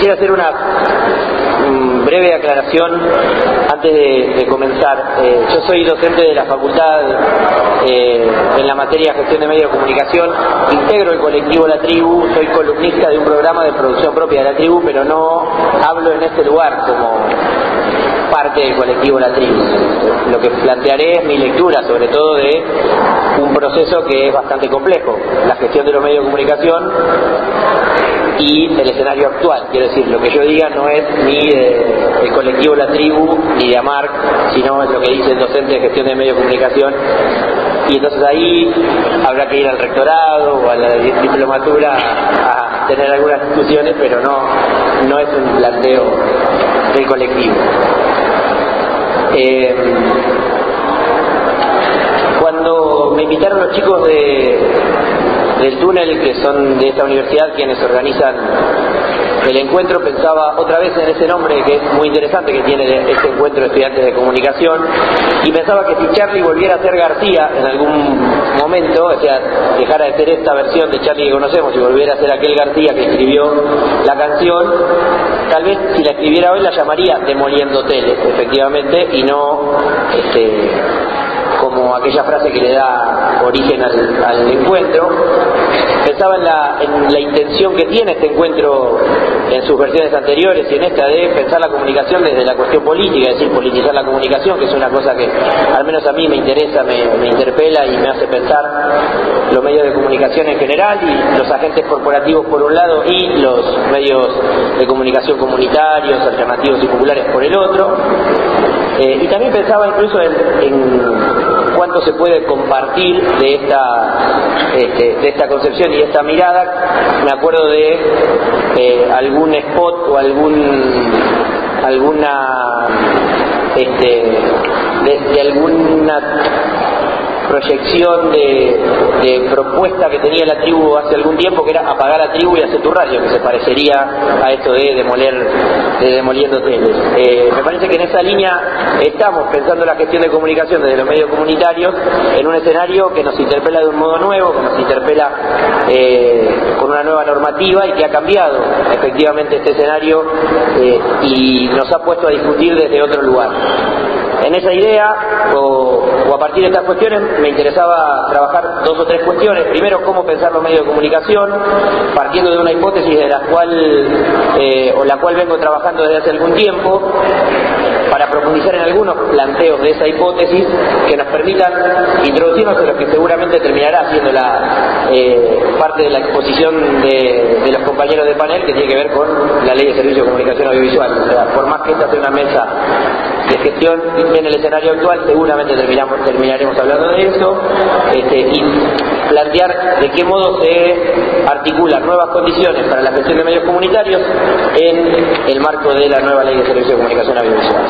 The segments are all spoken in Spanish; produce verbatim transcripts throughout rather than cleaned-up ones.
quisiera hacer una um, breve aclaración antes de, de comenzar. Eh, yo soy docente de la facultad eh, en la materia gestión de medios de comunicación, integro el colectivo La Tribu, soy columnista de un programa de producción propia de La Tribu, pero no hablo en este lugar como parte del colectivo La Tribu. Lo que plantearé es mi lectura, sobre todo de un proceso que es bastante complejo, la gestión de los medios de comunicación y el escenario actual. Quiero decir, lo que yo diga no es ni de, del colectivo La Tribu ni de AMARC, sino es lo que dice el docente de gestión de medios de comunicación. Y entonces ahí habrá que ir al rectorado o a la diplomatura a tener algunas discusiones, pero no, no es un planteo del colectivo. Eh, cuando me invitaron los chicos de, del túnel, que son de esta universidad quienes organizan el encuentro, pensaba otra vez en ese nombre que es muy interesante que tiene este encuentro de estudiantes de comunicación, y pensaba que si Charlie volviera a ser García en algún momento, o sea, dejara de ser esta versión de Charlie que conocemos y volviera a ser aquel García que escribió la canción, tal vez si la escribiera hoy la llamaría Demoliendo Hoteles, efectivamente, y no este, como aquella frase que le da origen al, al encuentro. Pensaba en la, en la intención que tiene este encuentro en sus versiones anteriores y en esta de pensar la comunicación desde la cuestión política, es decir, politizar la comunicación, que es una cosa que al menos a mí me interesa, me, me interpela y me hace pensar los medios de comunicación en general y los agentes corporativos por un lado y los medios de comunicación comunitarios, alternativos y populares por el otro. Eh, y también pensaba incluso en, en cuánto se puede compartir de esta, este, de esta concepción y de esta mirada. Me acuerdo de eh, algún spot o algún alguna este, de, de alguna proyección de, de propuesta que tenía La Tribu hace algún tiempo, que era apagar La Tribu y hacer tu radio, que se parecería a esto de demoler, de demoliendo hoteles. Eh, me parece que en esa línea estamos pensando la gestión de comunicación desde los medios comunitarios en un escenario que nos interpela de un modo nuevo, que nos interpela eh, con una nueva normativa y que ha cambiado efectivamente este escenario eh, y nos ha puesto a discutir desde otro lugar. En esa idea, o, o a partir de estas cuestiones, me interesaba trabajar dos o tres cuestiones. Primero, cómo pensar los medios de comunicación, partiendo de una hipótesis de la cual, eh, o la cual vengo trabajando desde hace algún tiempo, para profundizar en algunos planteos de esa hipótesis que nos permitan introducirnos en lo que seguramente terminará siendo la eh, parte de la exposición de, de los compañeros de panel, que tiene que ver con la Ley de Servicios de Comunicación Audiovisual. O sea, por más que esta sea una mesa de gestión en el escenario actual, seguramente terminamos, terminaremos hablando de eso, este, y plantear de qué modo se articulan nuevas condiciones para la gestión de medios comunitarios en el marco de la nueva Ley de Servicios de Comunicación Audiovisual.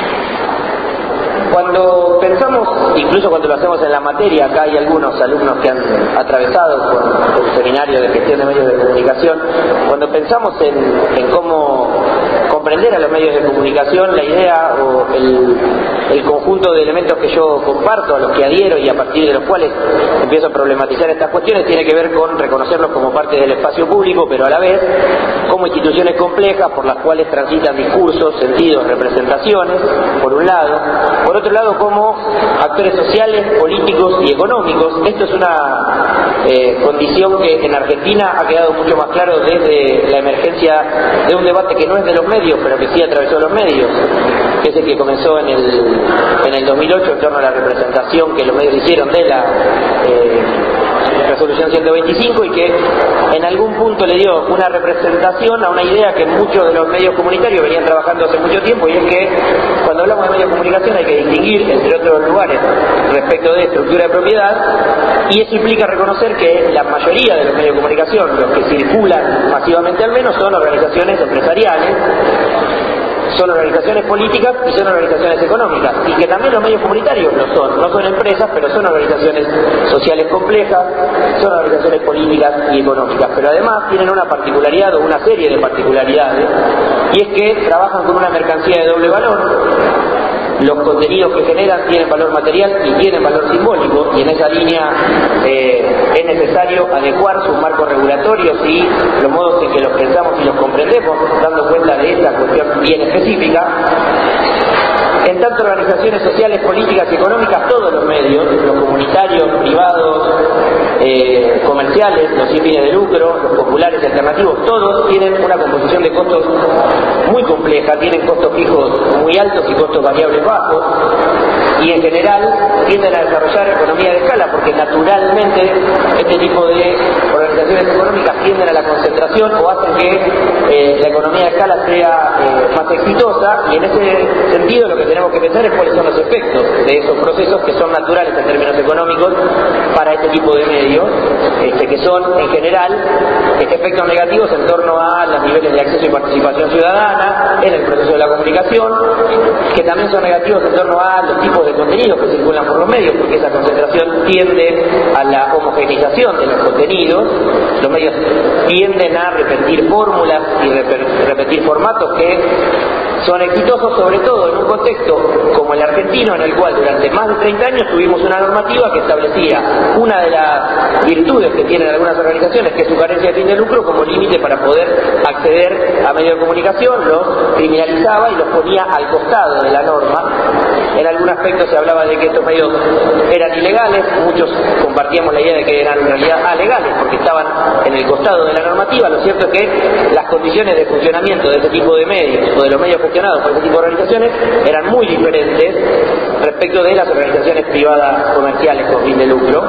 Cuando pensamos, incluso cuando lo hacemos en la materia, acá hay algunos alumnos que han atravesado con el seminario de gestión de medios de comunicación, cuando pensamos en, en cómo comprender a los medios de comunicación, la idea o el, el conjunto de elementos que yo comparto, a los que adhiero y a partir de los cuales empiezo a problematizar estas cuestiones, tiene que ver con reconocerlos como parte del espacio público, pero a la vez como instituciones complejas por las cuales transitan discursos, sentidos, representaciones, por un lado; por otro lado, como actores sociales, políticos y económicos. Esto es una eh, condición que en Argentina ha quedado mucho más claro desde la emergencia de un debate que no es de los medios, pero que sí atravesó los medios, que es el que comenzó en el, en el dos mil ocho en torno a la representación que los medios hicieron de la eh, resolución ciento veinticinco, y que en algún punto le dio una representación a una idea que muchos de los medios comunitarios venían trabajando hace mucho tiempo, y es que cuando hablamos de medios de comunicación hay que distinguir, entre otros lugares, respecto de estructura de propiedad, y eso implica reconocer que la mayoría de los medios de comunicación, los que circulan masivamente al menos, son organizaciones empresariales, son organizaciones políticas y son organizaciones económicas, y que también los medios comunitarios lo son, no son empresas, pero son organizaciones sociales complejas, son organizaciones políticas y económicas, pero además tienen una particularidad o una serie de particularidades, y es que trabajan con una mercancía de doble valor. Los contenidos que generan tienen valor material y tienen valor simbólico, y en esa línea eh, es necesario necesario adecuar sus marcos regulatorios y los modos en que los pensamos y los comprendemos, dando cuenta de esta cuestión bien específica. En tanto, organizaciones sociales, políticas y económicas, todos los medios, los comunitarios, privados, eh, comerciales, los sin fines de lucro, los populares y alternativos, todos tienen una composición de costos muy compleja, tienen costos fijos muy altos y costos variables bajos, y en general tienden a desarrollar economía de escala, porque naturalmente este tipo de organizaciones económicas tienden a la concentración o hacen que eh, la economía de escala sea eh, más exitosa, y en ese sentido lo que tenemos que pensar es cuáles son los efectos de esos procesos que son naturales en términos económicos para este tipo de medios, este, que son en general efectos negativos en torno a los niveles de acceso y participación ciudadana en el proceso de la comunicación, que también son negativos en torno a los tipos de contenidos que circulan por los medios, porque esa concentración tiende a la homogeneización de los contenidos. Los medios tienden a repetir fórmulas y repetir formatos que son exitosos, sobre todo en un contexto como el argentino, en el cual durante más de treinta años tuvimos una normativa que establecía una de las virtudes que tienen algunas organizaciones, que es su carencia de fin de lucro, como límite para poder acceder a medios de comunicación, los criminalizaba y los ponía al costado de la norma. En algún aspecto se hablaba de que estos medios eran ilegales, muchos compartíamos la idea de que eran en realidad alegales, porque estaban en el costado de la normativa. Lo cierto es que las condiciones de funcionamiento de este tipo de medios, o de los medios gestionados por este tipo de organizaciones, eran muy diferentes respecto de las organizaciones privadas comerciales con fin de lucro.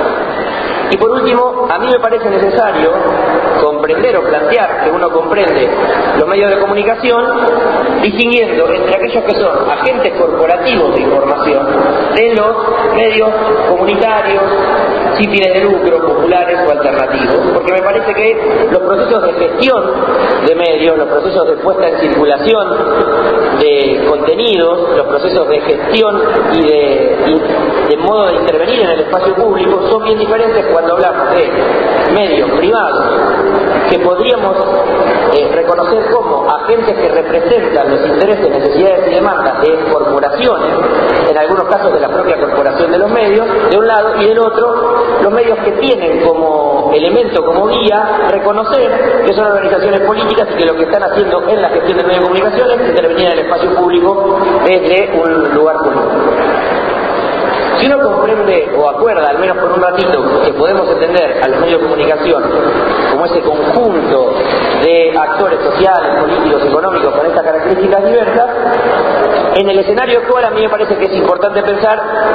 Y por último, a mí me parece necesario comprender o plantear que uno comprende los medios de comunicación distinguiendo entre aquellos que son agentes corporativos de información de los medios comunitarios, sin fines de lucro, populares o alternativos, porque me parece que los procesos de gestión de medios, los procesos de puesta en circulación de contenidos, los procesos de gestión y de, y de modo de intervenir en el espacio público son bien diferentes cuando hablamos de medios privados que podríamos eh, reconocer como agentes que representan los intereses, necesidades y demandas de corporaciones, en algunos casos de la propia corporación de los medios, de un lado, y del otro, los medios que tienen como elemento, como guía, reconocer que son organizaciones políticas y que lo que están haciendo en la gestión del medio de comunicación es intervenir en el espacio público desde un lugar común. Si uno comprende o acuerda, al menos por un ratito, que podemos entender a los medios de comunicación como ese conjunto de actores sociales, políticos, económicos con estas características diversas, en el escenario actual a mí me parece que es importante pensar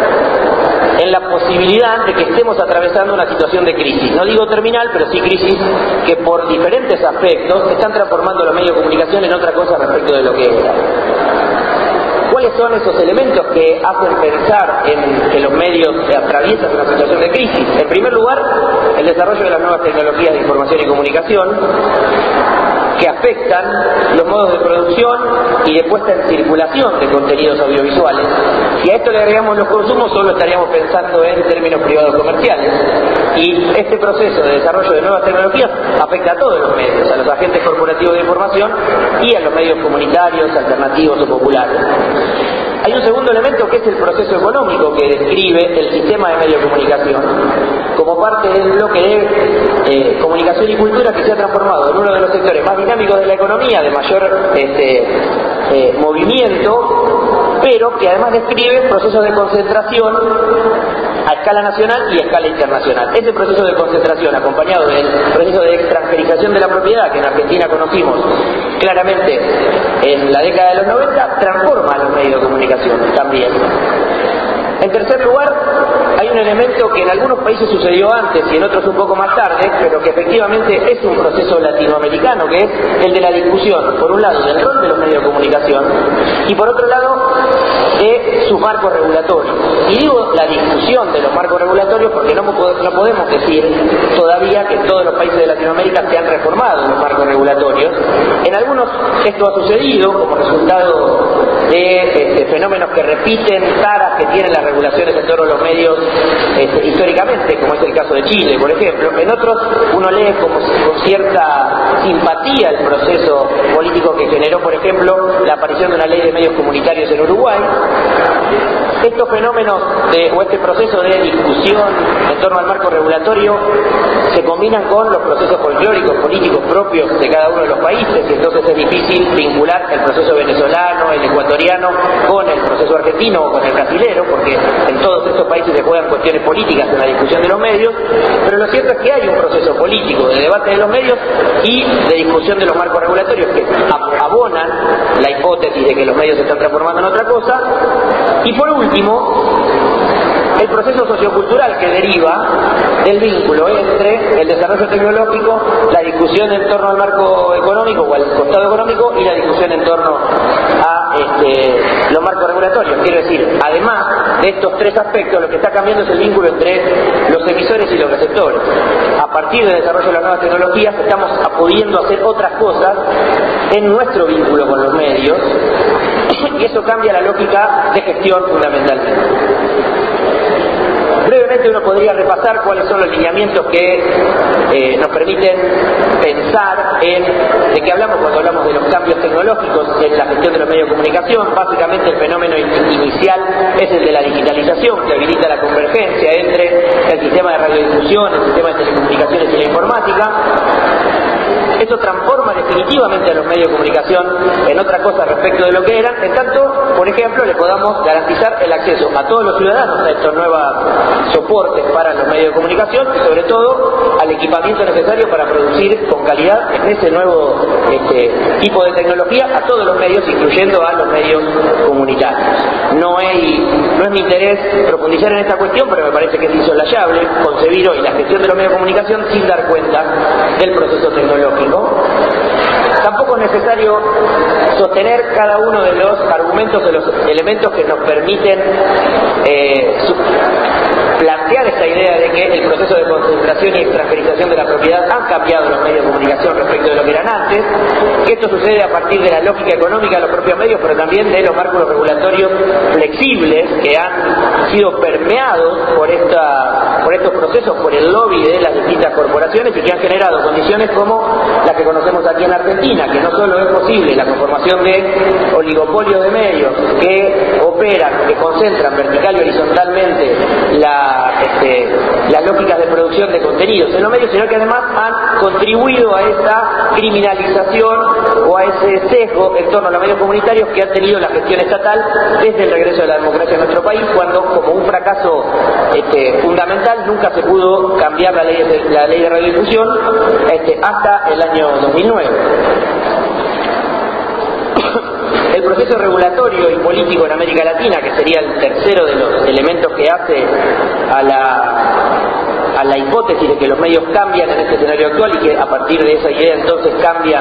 en la posibilidad de que estemos atravesando una situación de crisis. No digo terminal, pero sí crisis que por diferentes aspectos están transformando los medios de comunicación en otra cosa respecto de lo que era. ¿Cuáles son esos elementos que hacen pensar en que los medios atraviesan una situación de crisis? En primer lugar, el desarrollo de las nuevas tecnologías de información y comunicación, que afectan los modos de producción y de puesta en circulación de contenidos audiovisuales. Si a esto le agregamos los consumos, solo estaríamos pensando en términos privados comerciales. Y este proceso de desarrollo de nuevas tecnologías afecta a todos los medios, a los agentes corporativos de información y a los medios comunitarios, alternativos o populares. Hay un segundo elemento que es el proceso económico que describe el sistema de medios de comunicación como parte del bloque de eh, comunicación y cultura, que se ha transformado en uno de los sectores más dinámicos de la economía, de mayor este, eh, movimiento, pero que además describe procesos de concentración a escala nacional y a escala internacional. Ese proceso de concentración, acompañado del proceso de extranjerización de la propiedad que en Argentina conocimos claramente en la década de los noventa, transforma a los medios de comunicación también. En tercer lugar, hay un elemento que en algunos países sucedió antes y en otros un poco más tarde, pero que efectivamente es un proceso latinoamericano, que es el de la discusión, por un lado, del rol de los medios de comunicación y por otro lado, de sus marcos regulatorios. Y digo la discusión de los marcos regulatorios porque no, no podemos decir todavía que en todos los países de Latinoamérica se han reformado los marcos regulatorios. En algunos esto ha sucedido como resultado de este, fenómenos que repiten taras que tienen las regulaciones en torno a los medios este, históricamente, como es el caso de Chile, por ejemplo. En otros uno lee como, con cierta simpatía el proceso político que generó, por ejemplo, la aparición de una ley de medios comunitarios en Uruguay. Estos fenómenos de, o este proceso de discusión en torno al marco regulatorio se combinan con los procesos folclóricos, políticos propios de cada uno de los países, y entonces es difícil vincular el proceso venezolano, el ecuatoriano, con el proceso argentino o con el brasilero, porque en todos estos países se juegan cuestiones políticas en la discusión de los medios, pero lo cierto es que hay un proceso político de debate de los medios y de discusión de los marcos regulatorios que abonan la hipótesis de que los medios se están transformando en otra cosa. Y por último, el proceso sociocultural que deriva del vínculo entre el desarrollo tecnológico, la discusión en torno al marco económico o al costado económico y la discusión en torno a este, los marcos regulatorios. Quiero decir, además de estos tres aspectos, lo que está cambiando es el vínculo entre los emisores y los receptores. A partir del desarrollo de las nuevas tecnologías estamos pudiendo hacer otras cosas en nuestro vínculo con los medios y eso cambia la lógica de gestión fundamentalmente. Brevemente uno podría repasar cuáles son los lineamientos que eh, nos permiten pensar en de qué hablamos cuando hablamos de los cambios tecnológicos en la gestión de los medios de comunicación. Básicamente el fenómeno inicial es el de la digitalización, que habilita la convergencia entre el sistema de radiodifusión, el sistema de telecomunicaciones y la informática. Esto transforma definitivamente a los medios de comunicación en otra cosa respecto de lo que eran, en tanto, por ejemplo, le podamos garantizar el acceso a todos los ciudadanos a estos nuevos soportes para los medios de comunicación y sobre todo al equipamiento necesario para producir con calidad en ese nuevo este, tipo de tecnología a todos los medios, incluyendo a los medios comunitarios. No, hay, no es mi interés profundizar en esta cuestión, pero me parece que es insolayable concebir hoy la gestión de los medios de comunicación sin dar cuenta del proceso tecnológico. Tampoco es necesario sostener cada uno de los argumentos, de los elementos que nos permiten eh, plantear esta idea de que el proceso de concentración y extranjerización de la propiedad han cambiado los medios de comunicación respecto de lo que eran antes, que esto sucede a partir de la lógica económica de los propios medios, pero también de los marcos regulatorios flexibles que han sido permeados por, esta, por estos procesos, por el lobby de las distintas corporaciones y que han generado condiciones como las que conocemos aquí en Argentina, que no solo es posible la conformación de oligopolios de medios que operan, que concentran vertical y horizontalmente la, este, las lógicas de producción de contenidos en los medios, sino que además han contribuido a esa criminalización o a ese sesgo en torno a los medios comunitarios que ha tenido la gestión estatal desde el regreso de la democracia en nuestro país, cuando como un fracaso este, fundamental nunca se pudo cambiar la ley de, la ley de radiodifusión este, hasta el año dos mil nueve. El proceso regulatorio y político en América Latina, que sería el tercero de los elementos que hace a la, a la hipótesis de que los medios cambian en este escenario actual y que a partir de esa idea entonces cambia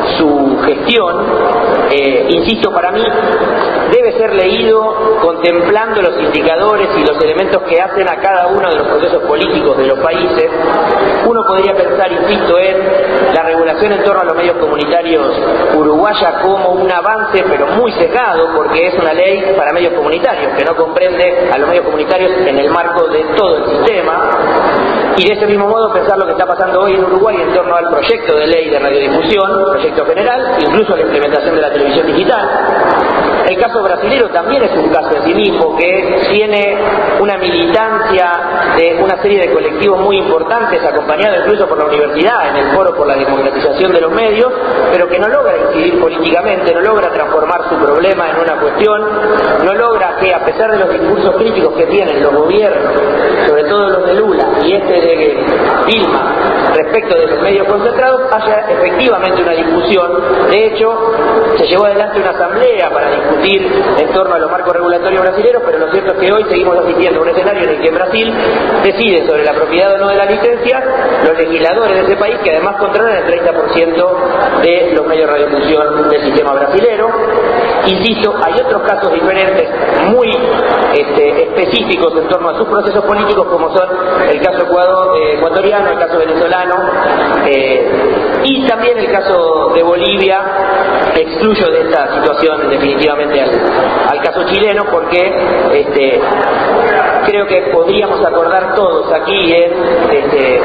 su gestión, eh, insisto, para mí debe ser leído contemplando los indicadores y los elementos que hacen a cada uno de los procesos políticos de los países. Uno podría pensar, insisto, en la regulación en torno a los medios comunitarios uruguaya como un avance, pero muy sesgado, porque es una ley para medios comunitarios, que no comprende a los medios comunitarios en el marco de todo el sistema. Y de ese mismo modo pensar lo que está pasando hoy en Uruguay en torno al proyecto de ley de radiodifusión, proyecto general, incluso la implementación de la televisión digital. El caso brasilero también es un caso en sí mismo que tiene una militancia de una serie de colectivos muy importantes, acompañado incluso por la universidad en el foro por la democratización de los medios, pero que no logra incidir políticamente, no logra transformar su problema en una cuestión, no logra que a pesar de los discursos críticos que tienen los gobiernos, sobre todo los de Lula y este de Dilma, respecto de los medios concentrados, haya efectivamente una discusión. De hecho, se llevó adelante una asamblea para discutir en torno a los marcos regulatorios brasileños, pero lo cierto es que hoy seguimos asistiendo a un escenario en el que en Brasil decide sobre la propiedad o no de la licencia los legisladores de ese país, que además controlan el treinta por ciento de los medios de radiodifusión del sistema brasilero. Insisto, hay otros casos diferentes, muy este, específicos en torno a sus procesos políticos, como son el caso Ecuador, eh, ecuatoriano, el caso venezolano, eh, y también el caso de Bolivia. Excluyo de esta situación definitivamente al, al caso chileno, porque este, creo que podríamos acordar todos aquí en este,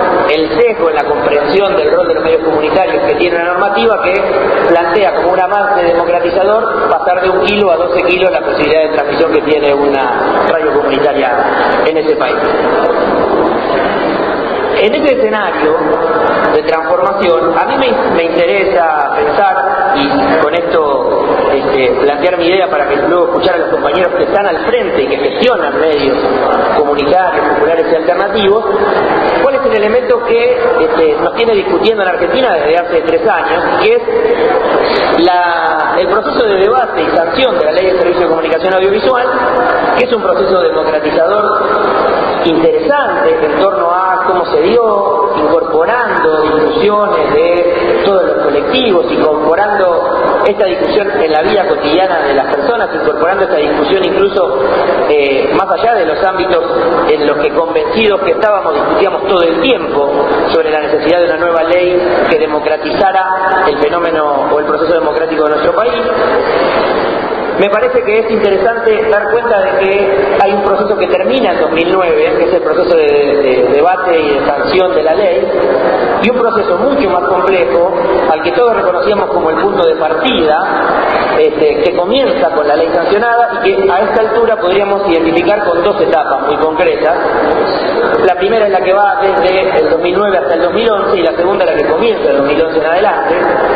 el sesgo en la comprensión del rol de los medios comunitarios que tiene una normativa que plantea como un avance democratizador pasar de un kilo a doce kilos la posibilidad de transmisión que tiene una radio comunitaria en ese país. En ese escenario de transformación, a mí me, me interesa pensar, y con esto este, plantear mi idea para que luego escuchar a los compañeros que están al frente y que gestionan medios comunitarios, populares y alternativos, cuál es el elemento que este, nos tiene discutiendo en Argentina desde hace tres años, que es la, el proceso de debate y sanción de la Ley de Servicio de Comunicación Audiovisual, que es un proceso democratizador interesante en torno a cómo se dio, incorporando discusiones de todos los colectivos, incorporando esta discusión en la vida cotidiana de las personas, incorporando esta discusión incluso eh, más allá de los ámbitos en los que convencidos que estábamos discutíamos todo el tiempo sobre la necesidad de una nueva ley que democratizara el fenómeno o el proceso democrático de nuestro país. Me parece que es interesante dar cuenta de que hay un proceso que termina en dos mil nueve, que es el proceso de, de, de debate y de sanción de la ley, y un proceso mucho más complejo, al que todos reconocíamos como el punto de partida, este, que comienza con la ley sancionada y que a esta altura podríamos identificar con dos etapas muy concretas. La primera es la que va desde el dos mil nueve hasta el dos mil once y la segunda es la que comienza del dos mil once en adelante.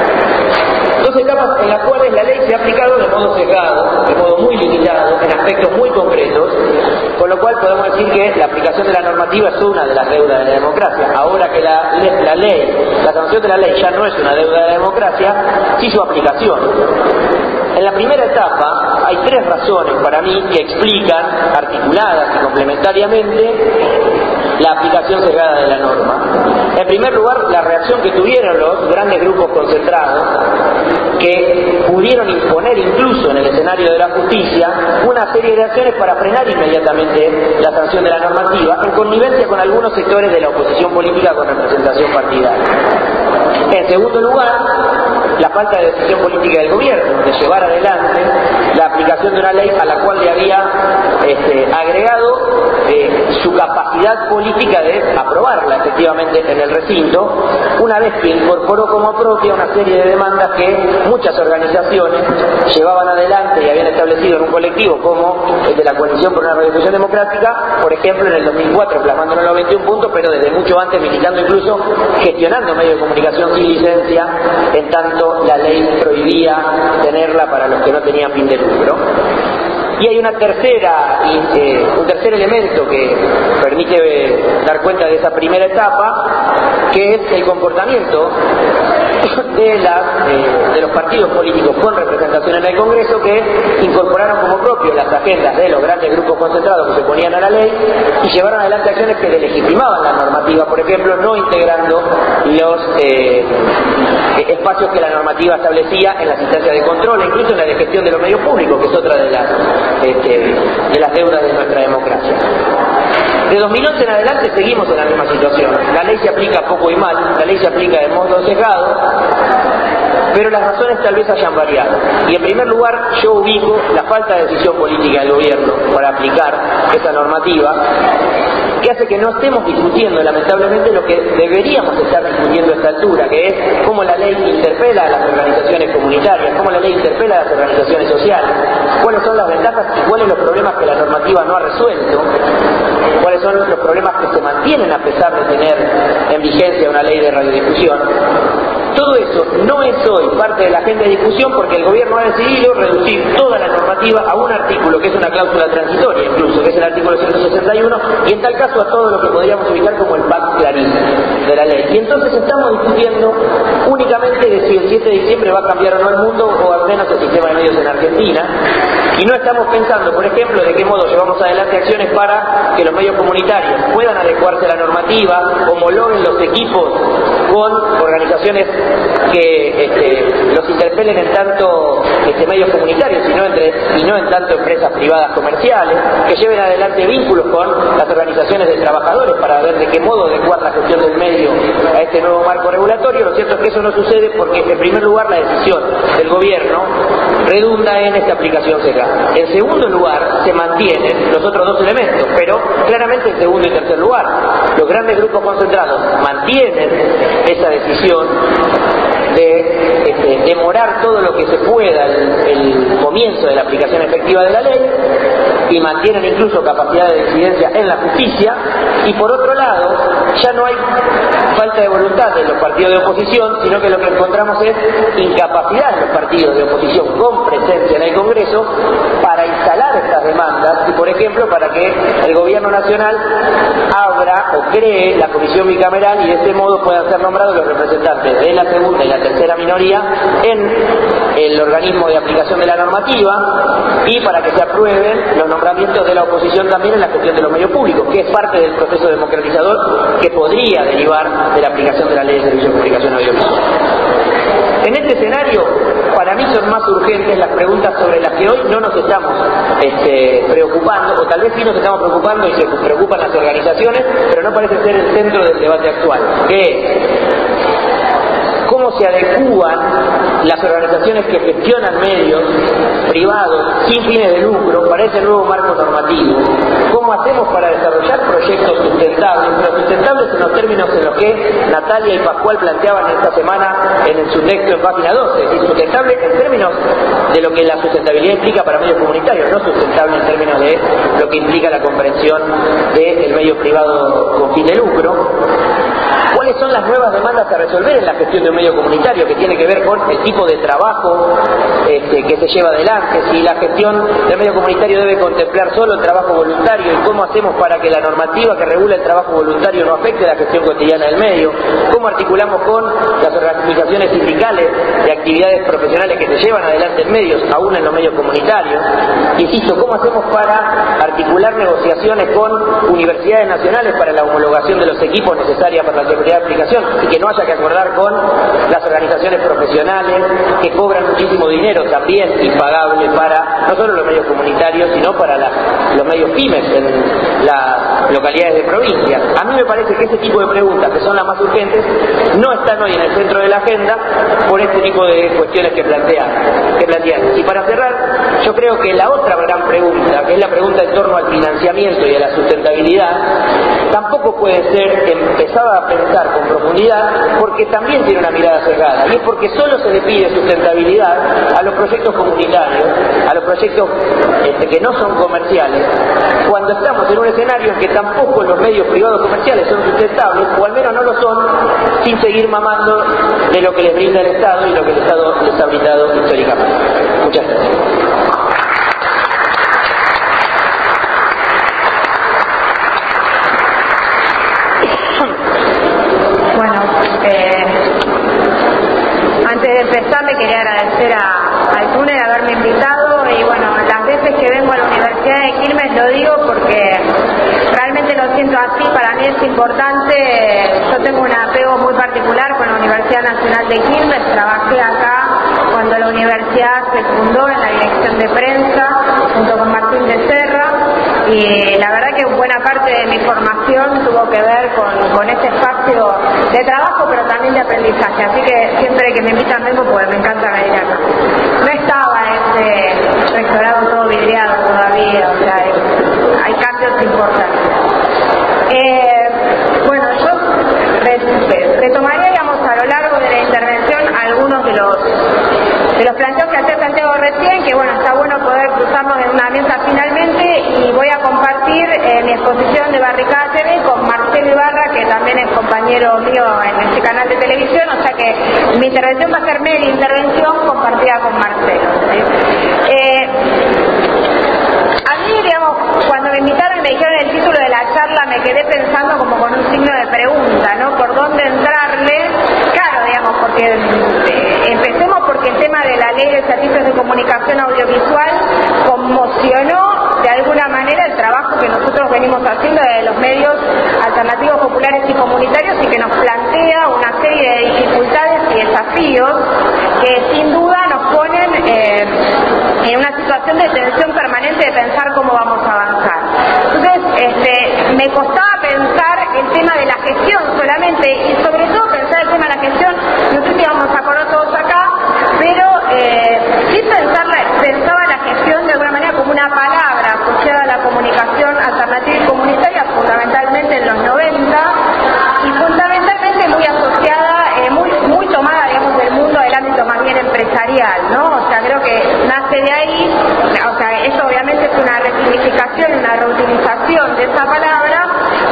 Dos etapas en las cuales la ley se ha aplicado de modo sesgado, de modo muy limitado, en aspectos muy concretos, con lo cual podemos decir que la aplicación de la normativa es una de las deudas de la democracia. Ahora que la, la ley, la sanción de la ley ya no es una deuda de la democracia, sí su aplicación. En la primera etapa hay tres razones para mí que explican, articuladas y complementariamente, la aplicación sesgada de la norma. En primer lugar, la reacción que tuvieron los grandes grupos concentrados, que pudieron imponer incluso en el escenario de la justicia una serie de acciones para frenar inmediatamente la sanción de la normativa, en connivencia con algunos sectores de la oposición política con representación partidaria. En segundo lugar, la falta de decisión política del gobierno de llevar adelante la aplicación de una ley a la cual le había este, agregado eh, su capacidad política de aprobarla efectivamente en el recinto, una vez que incorporó como propia una serie de demandas que muchas organizaciones llevaban adelante y habían establecido en un colectivo como el de la Coalición por una Redifusión Democrática, por ejemplo en el dos mil cuatro plasmándolo en los veintiún puntos, pero desde mucho antes militando, incluso gestionando medios de comunicación sin licencia, en tanto la ley prohibía tenerla para los que no tenían fin de lucro. Y hay una tercera, eh, un tercer elemento que permite eh, dar cuenta de esa primera etapa, que es el comportamiento de, las, eh, de los partidos políticos con representación en el Congreso, que incorporaron como propio las agendas de los grandes grupos concentrados que se oponían a la ley y llevaron adelante acciones que delegitimaban la normativa, por ejemplo, no integrando los eh, espacios que la normativa establecía en las instancias de control e incluso en la de gestión de los medios públicos, que es otra de las, este, de las deudas de nuestra democracia. De dos mil once en adelante seguimos en la misma situación. La ley se aplica poco y mal, la ley se aplica de modo sesgado, pero las razones tal vez hayan variado. Y en primer lugar, yo ubico la falta de decisión política del gobierno para aplicar esa normativa, que hace que no estemos discutiendo lamentablemente lo que deberíamos estar discutiendo a esta altura, que es cómo la ley interpela a las organizaciones comunitarias, cómo la ley interpela a las organizaciones sociales, cuáles son las ventajas y cuáles los problemas que la normativa no ha resuelto, cuáles son los problemas que se mantienen a pesar de tener en vigencia una ley de radiodifusión. Todo eso no es hoy parte de la agenda de discusión porque el gobierno ha decidido reducir toda la normativa a un artículo que es una cláusula transitoria incluso, que es el artículo ciento sesenta y uno, y en tal caso a todo lo que podríamos ubicar como el pack clarín de la ley. Y entonces estamos discutiendo únicamente de si el siete de diciembre va a cambiar o no el mundo, o al menos el sistema de medios en Argentina, y no estamos pensando, por ejemplo, de qué modo llevamos adelante acciones para que los medios comunitarios puedan adecuarse a la normativa, homologuen los equipos con organizaciones que este, los interpelen en tanto este, medios comunitarios y no, entre, y no en tanto empresas privadas comerciales, que lleven adelante vínculos con las organizaciones de trabajadores para ver de qué modo adecuar la gestión del medio a este nuevo marco regulatorio. Lo cierto es que eso no sucede porque, en primer lugar, la decisión del gobierno redunda en esta aplicación sesgada. En segundo lugar, se mantienen los otros dos elementos, pero claramente en segundo y tercer lugar, los grandes grupos concentrados mantienen esa decisión de este, demorar todo lo que se pueda el, el comienzo de la aplicación efectiva de la ley, y mantienen incluso capacidad de decidencia en la justicia, y por otro lado ya no hay falta de voluntad de los partidos de oposición, sino que lo que encontramos es incapacidad de los partidos de oposición con presencia en el Congreso para instalar estas demandas y, por ejemplo, para que el gobierno nacional abra o cree la comisión bicameral y de ese modo puedan ser nombrados los representantes de la segunda y la tercera minoría en el organismo de aplicación de la normativa y para que se aprueben los nombramientos de la oposición también en la gestión de los medios públicos, que es parte del proceso democratizador que podría derivar de la aplicación de la ley de servicios de comunicación audiovisual. En este escenario, para mí son más urgentes las preguntas sobre las que hoy no nos estamos este, preocupando, o tal vez sí nos estamos preocupando y se preocupan las organizaciones, pero no parece ser el centro del debate actual, que es cómo se adecúan las organizaciones que gestionan medios privados sin fines de lucro para ese nuevo marco normativo. ¿Cómo hacemos para desarrollar proyectos sustentables, pero sustentables en los términos en los que Natalia y Pascual planteaban esta semana en su texto en página doce? Es decir, sustentable en términos de lo que la sustentabilidad implica para medios comunitarios, no sustentable en términos de lo que implica la comprensión del medio privado con fin de lucro. ¿Cuáles son las nuevas demandas a resolver en la gestión de un medio comunitario que tiene que ver con el tipo de trabajo este, que se lleva adelante? Si la gestión del medio comunitario debe contemplar solo el trabajo voluntario y cómo hacemos para que la normativa que regula el trabajo voluntario no afecte la gestión cotidiana del medio, cómo articulamos con las organizaciones sindicales de actividades profesionales que se llevan adelante en medios, aún en los medios comunitarios. Insisto, cómo hacemos para articular negociaciones con universidades nacionales para la homologación de los equipos necesarios para la seguridad de aplicación y que no haya que acordar con las organizaciones profesionales que cobran muchísimo dinero también impagable para no solo los medios comunitarios sino para la, los medios pymes en las localidades de provincia. A mí me parece que ese tipo de preguntas, que son las más urgentes, no están hoy en el centro de la agenda por este tipo de cuestiones que plantean, que plantean. Y para cerrar, yo creo que la otra gran pregunta, que es la pregunta en torno al financiamiento y a la sustentabilidad, tampoco puede ser empezada a pensar con profundidad porque también tiene una mirada sesgada, y es porque solo se le pide sustentabilidad a los proyectos comunitarios, a los proyectos este, que no son comerciales, cuando estamos en un escenario en que tampoco los medios privados comerciales son sustentables, o al menos no lo son, sin seguir mamando de lo que les brinda el Estado y lo que el Estado les ha brindado históricamente. Muchas gracias. Antes de empezar le quería agradecer a, al túnel haberme invitado y bueno, las veces que vengo a la Universidad de Quilmes lo digo porque realmente lo siento así, para mí es importante, yo tengo un apego muy particular con la Universidad Nacional de Quilmes, trabajé acá cuando la universidad se fundó en la dirección de prensa junto con Martín de Serra y la verdad que buena parte de mi formación tuvo que ver con, con este espacio de trabajo pero también de aprendizaje, así que siempre que me invitan vengo porque me encanta venir acá. No estaba ese rectorado todo vidriado todavía, o sea, hay, hay cambios importantes. Eh, bueno, yo re, retomaría, digamos, a lo largo de la intervención algunos de los de los planteos que hacía Santiago recién, que bueno, está bueno poder cruzarnos en una mesa finalmente, y voy a compartir eh, mi exposición de Barricada T V con Marcelo Ibarra, que también es compañero mío en este canal de televisión, o sea que mi intervención va a ser media intervención compartida con Marcelo, ¿sí? Eh, a mí, digamos, cuando me invitaron y me dijeron el título de la charla, me quedé pensando como con un signo de pregunta, ¿no? ¿Por dónde entrarle? Claro, digamos, porque eh, empecemos porque el tema de la ley de servicios de comunicación audiovisual conmocionó de alguna manera el trabajo que nosotros venimos haciendo de los medios alternativos, populares y comunitarios, y que nos plantea una serie de dificultades y desafíos que sin duda nos ponen eh, en una situación de tensión permanente de pensar cómo vamos a avanzar. Entonces, este, me costaba pensar el tema de la gestión solamente, y sobre todo pensar el tema de la gestión, no sé si vamos a acordar todos acá, pero eh, sí pensarla, pensaba la gestión de alguna manera como una palabra asociada a la comunicación alternativa y comunitaria, fundamentalmente en los noventa, y fundamentalmente muy asociada, eh, muy, muy tomada, digamos, del mundo del ámbito más bien empresarial, ¿no? O sea, creo que nace de ahí, o sea, eso obviamente es una resignificación, una reutilización de esa palabra,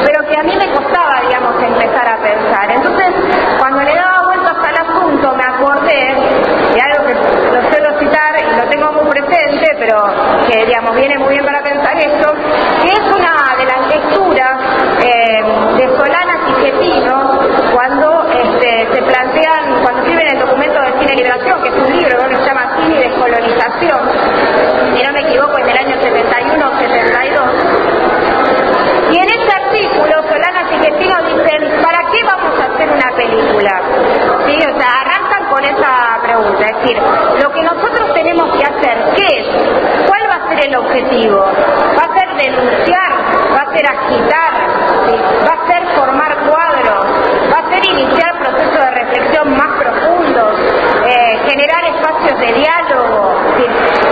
pregunta, es decir, lo que nosotros tenemos que hacer, ¿qué es? ¿Cuál va a ser el objetivo? ¿Va a ser denunciar? ¿Va a ser agitar? ¿Sí? ¿Va a ser formar cuadros? ¿Va a ser iniciar procesos de reflexión más profundos? Eh, ¿Generar espacios de diálogo? ¿Sí?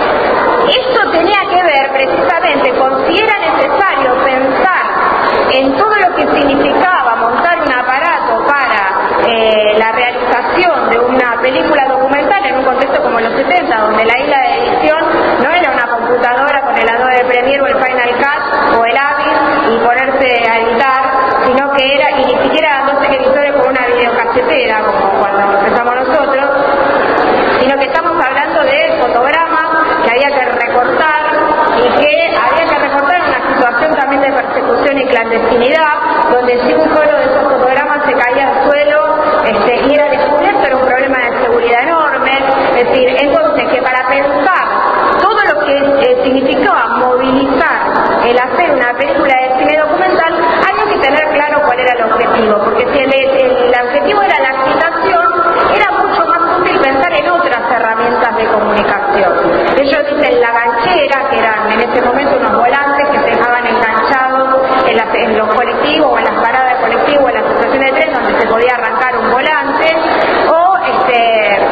Esto tenía que ver precisamente con si era necesario pensar en todo lo que significaba montar un aparato para eh, la realización de una película documental en un contexto como los setenta, donde la isla de edición no era una computadora con el Adobe Premiere o el Final Cut o el Avid y ponerse a editar, sino que era, y ni siquiera eran dos editores con una videocasetera como cuando empezamos nosotros, sino que estamos hablando de fotogramas que había que recortar y que había que recortar en una situación también de persecución y clandestinidad, donde si un solo de esos fotogramas se caía al suelo este, y era descubierto, era un problema de seguridad enorme. Es decir, entonces que para pensar todo lo que eh, significaba movilizar el hacer una película de cine documental, había que tener claro cuál era el objetivo, porque si el, el, el objetivo era la agitación, era mucho más útil pensar en otras herramientas de comunicación. Ellos dicen la ganchera, que eran en ese momento unos volantes que se dejaban enganchados en, las, en los colectivos o en las paradas de colectivo o en las estaciones de tren donde se podía arrancar un volante, o este,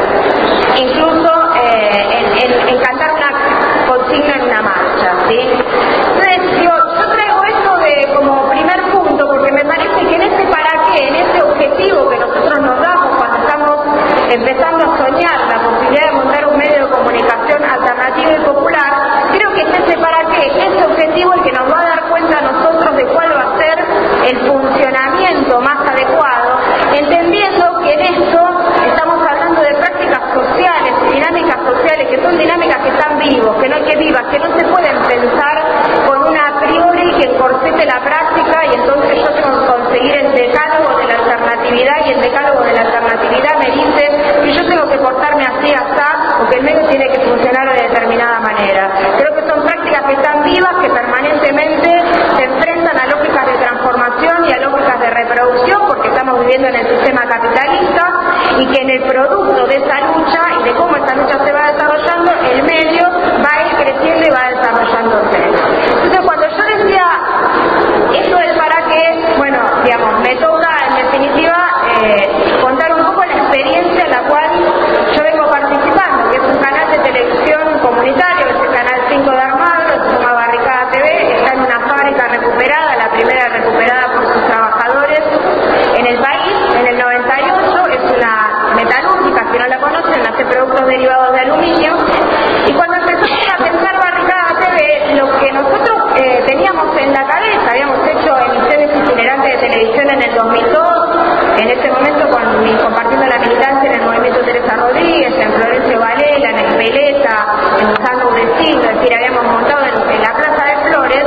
incluso eh, en, en, en cantar una consigna en una marcha, ¿sí? Entonces, digo, yo traigo esto de como primer punto porque me parece que en ese para qué, en ese objetivo que nosotros nos damos cuando estamos empezando a soñar la posibilidad de montar un medio de comunicación alternativo y popular, creo que es ese para qué, ese objetivo el que nos va a dar cuenta a nosotros de cuál va a ser el funcionamiento más adecuado, entendiendo que en esto estamos hablando de prácticas sociales, dinámicas sociales, que son dinámicas que están vivos, que no hay que vivas, que no se pueden pensar con una a priori que encorsete la práctica y entonces yo tengo que conseguir el decálogo de la alternatividad y el decálogo de la alternatividad me dice que yo tengo que portarme así, así, porque el medio tiene que funcionar de determinada manera. Creo que son prácticas que están vivas, que permanentemente se enfrentan a lógicas de transformación y a lógicas de reproducción, porque estamos viviendo en el sistema capitalista y que en el producto de esa lucha y de cómo esa lucha se va desarrollando, el medio va a ir creciendo y va desarrollándose. Entonces, cuando yo decía esto del para qué, bueno, digamos, me toca en definitiva eh, contar un poco la experiencia en la cual yo vengo participando, que es un canal de televisión comunitario, es el canal cinco de Armado, se llama Barricada T V, está en una fábrica recuperada, la primera recuperada por sus trabajadores en el país, en el noventa y ocho, es una metalúrgica, si no la conocen, hace productos derivados de aluminio, y cuando empezamos a pensar Barricada T V, lo que nosotros eh, teníamos en la cabeza, habíamos hecho emisiones itinerantes de televisión en el dos mil dos, en ese momento con, compartiendo la militancia en el movimiento Teresa Rodríguez, en Florencio Varela, en Espeleta, en San Urdecindo, es decir, habíamos montado en, en la Plaza de Flores,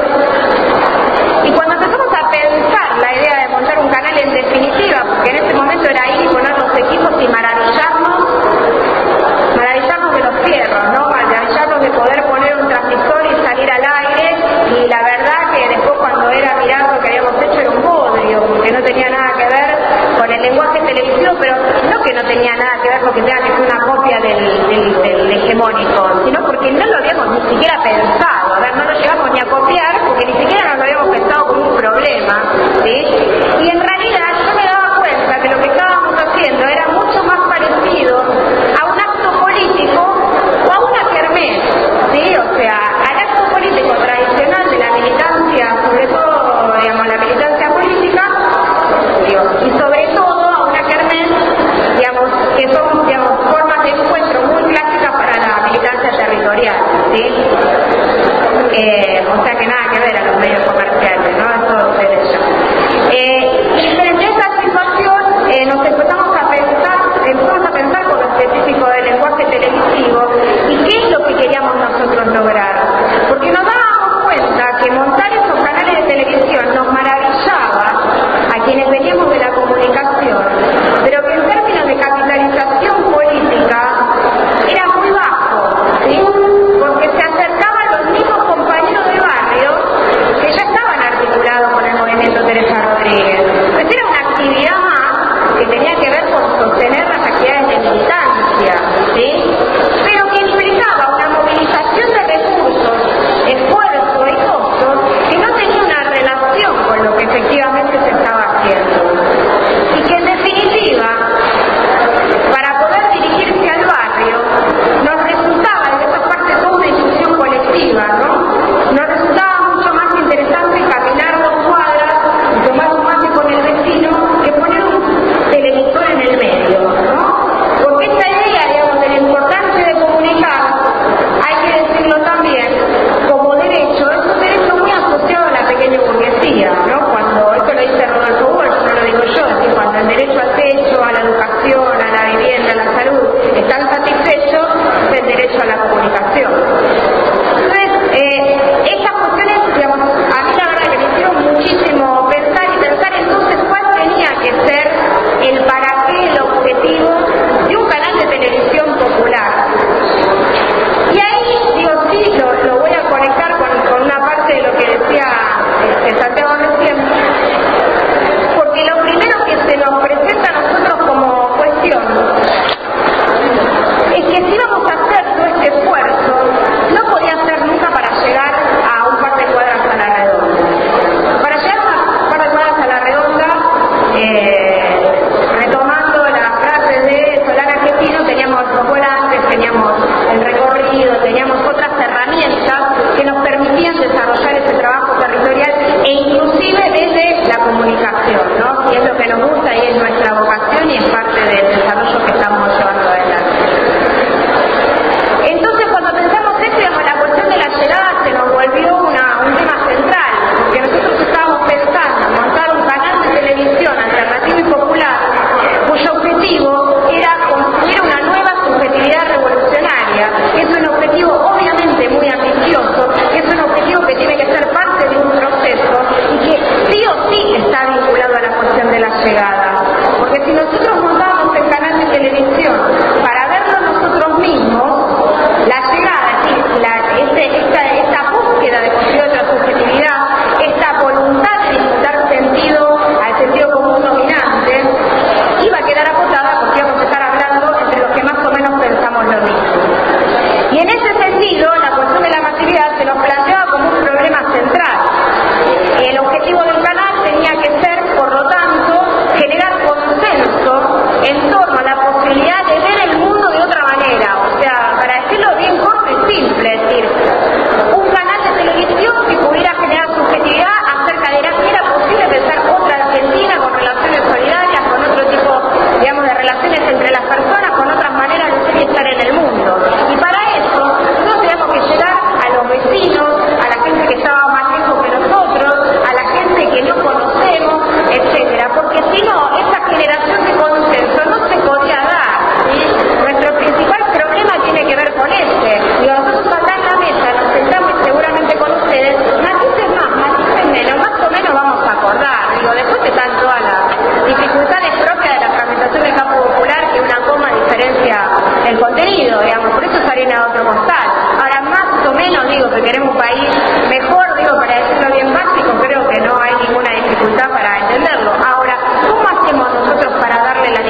y cuando empezamos a pensar la idea de montar un canal en definitiva, porque en ese momento era ir y poner los equipos y maravillarnos, maravillarnos de los fierros, ¿no? Maravillarnos de poder poner un transmisor y salir al aire, y la verdad que después cuando era mirar lo que habíamos hecho era un bodrio, porque no tenía nada que ver con el lenguaje televisivo, pero no que no tenía nada que ver porque tenga que ser una copia del, del, del hegemónico, sino porque no lo habíamos ni siquiera pensado, a ver, no lo llegamos ni a copiar porque ni siquiera nos lo habíamos pensado como un problema, ¿sí? Y en realidad yo me daba cuenta que lo que estábamos haciendo era mucho más parecido a un acto político o a una kermés, ¿sí? O sea, al acto político tradicional de la militancia, sobre todo, digamos, la militancia política, y sobre todo a una kermés, digamos, que son, digamos, formas de encuentro muy clásicas para la militancia territorial, ¿sí? Eh, o sea que nada que ver a los medios comerciales, ¿no? Eso se de ellos. Eh, y frente a esa situación eh, nos empezamos a pensar, empezamos a pensar con lo específico del lenguaje televisivo y qué es lo que queríamos nosotros lograr. Porque nos dábamos cuenta que montar esos canales de televisión nos maravillaba a quienes veníamos de la comunicación, pero que en términos de capitalización política era muy bajo, ¿sí? Porque se acercaban los mismos compañeros de barrio que ya estaban articulados con el movimiento Teresa Rodríguez. Entonces era una actividad más que tenía que ver con sostener las actividades de militancia, ¿sí?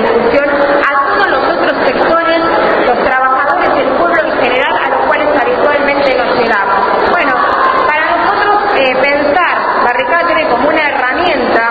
discusión a todos los otros sectores, los trabajadores, el pueblo en general, a los cuales habitualmente nos llegamos. Bueno, para nosotros eh, pensar Barricada tiene como una herramienta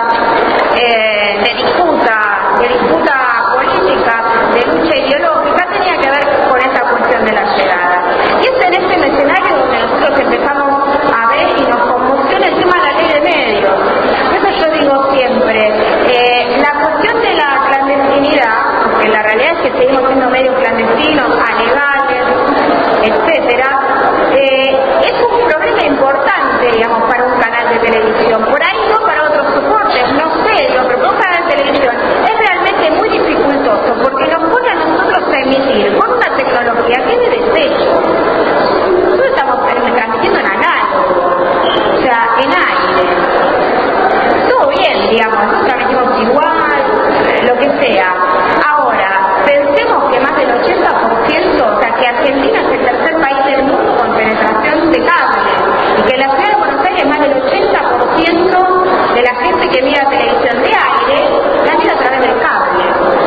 eh, de disputa, de disputa política, de lucha ideológica, tenía que ver con esta cuestión de la llegada. Y es en este escenario donde nosotros empezamos a ver y nos conmociona el tema de la ley de medios. Eso yo digo siempre, eh, la cuestión de la clandestinidad, porque la realidad es que seguimos siendo medios clandestinos, alegales, etcétera, eh, es un problema importante, digamos, para un canal de televisión. Por ahí no para otros soportes, no sé, lo que un canal de televisión es realmente muy dificultoso, porque nos pone a nosotros a emitir con una tecnología que es de desecho. Nosotros estamos transmitiendo en análogo, o sea, en aire. Todo bien, digamos, nosotros transmitimos igual, lo que sea. Ahora, pensemos que más del ochenta por ciento, o sea, que Argentina es el tercer país del mundo con penetración de cable, y que en la ciudad de Buenos Aires más del ochenta por ciento de la gente que mira televisión de aire la mira a través del cable.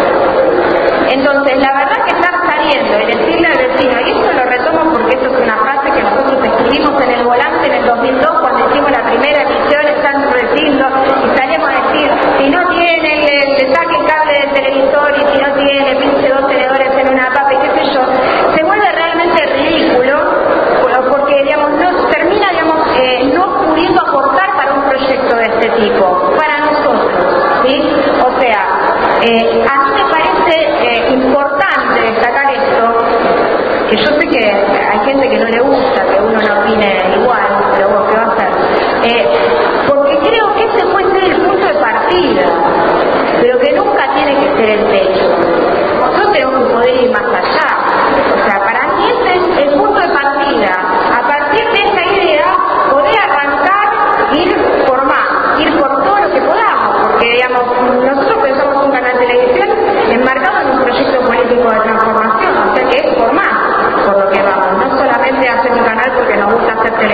Entonces, la verdad que estar saliendo y decirle al vecino, y esto lo retomo porque esto es una frase que nosotros escribimos en el volante en el dos mil dos cuando hicimos la primera emisión, están recindo, y salíamos a decir, si no tiene, le, le saque el cable del televisor, y si no tiene, pinche dos tenedores en una tapa, y qué sé yo, se vuelve realmente ridículo, porque, digamos, no termina, digamos, eh, no pudiendo aportar para un proyecto de este tipo, para nosotros, ¿sí? O sea, eh, a mí me parece eh, importante destacar esto, que yo sé que hay gente que no le gusta que uno no opine igual, pero bueno, ¿qué va a hacer? Eh, porque creo que ese puede ser el punto de partida, pero que nunca tiene que ser el techo. Nosotros tenemos que poder ir más allá. O sea, para mí ese es el punto de partida. A partir de esa idea, poder arrancar, ir por más, ir por todo lo que podamos, porque, digamos, nosotros pensamos un canal de televisión enmarcado en un proyecto político de transformación, o sea que es por más por lo que vamos, no solamente hacer un canal porque nos gusta hacer televisión.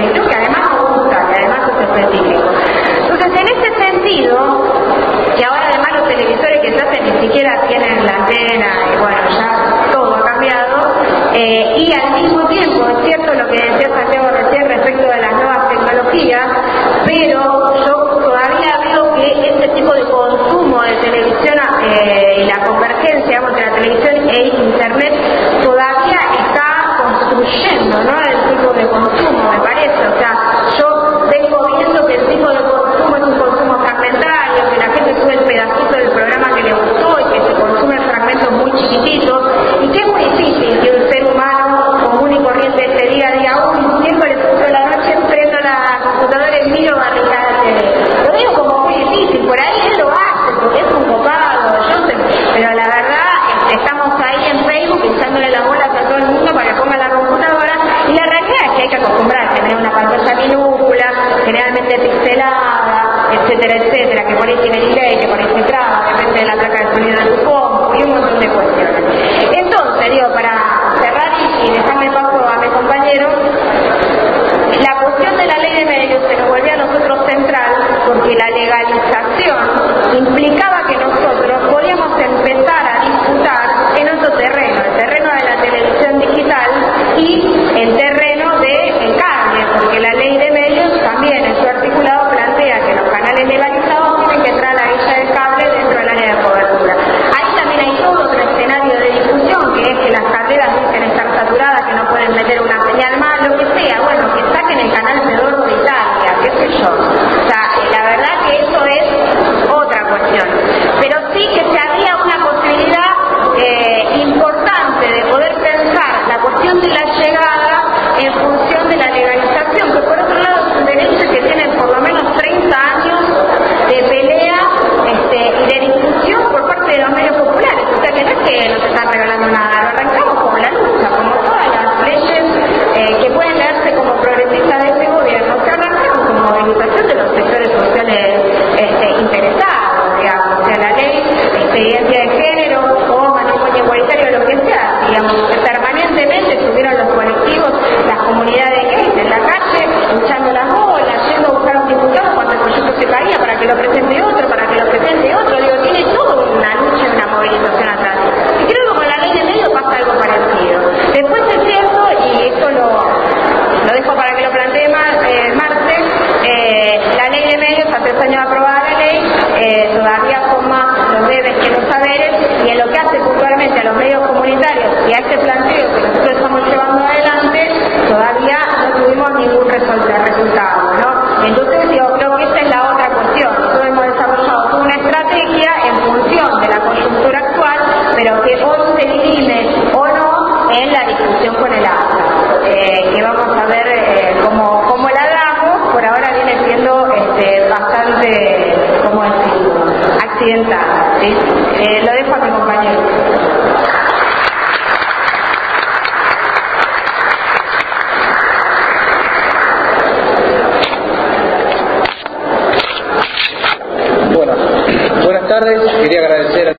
tardes. Quería agradecer a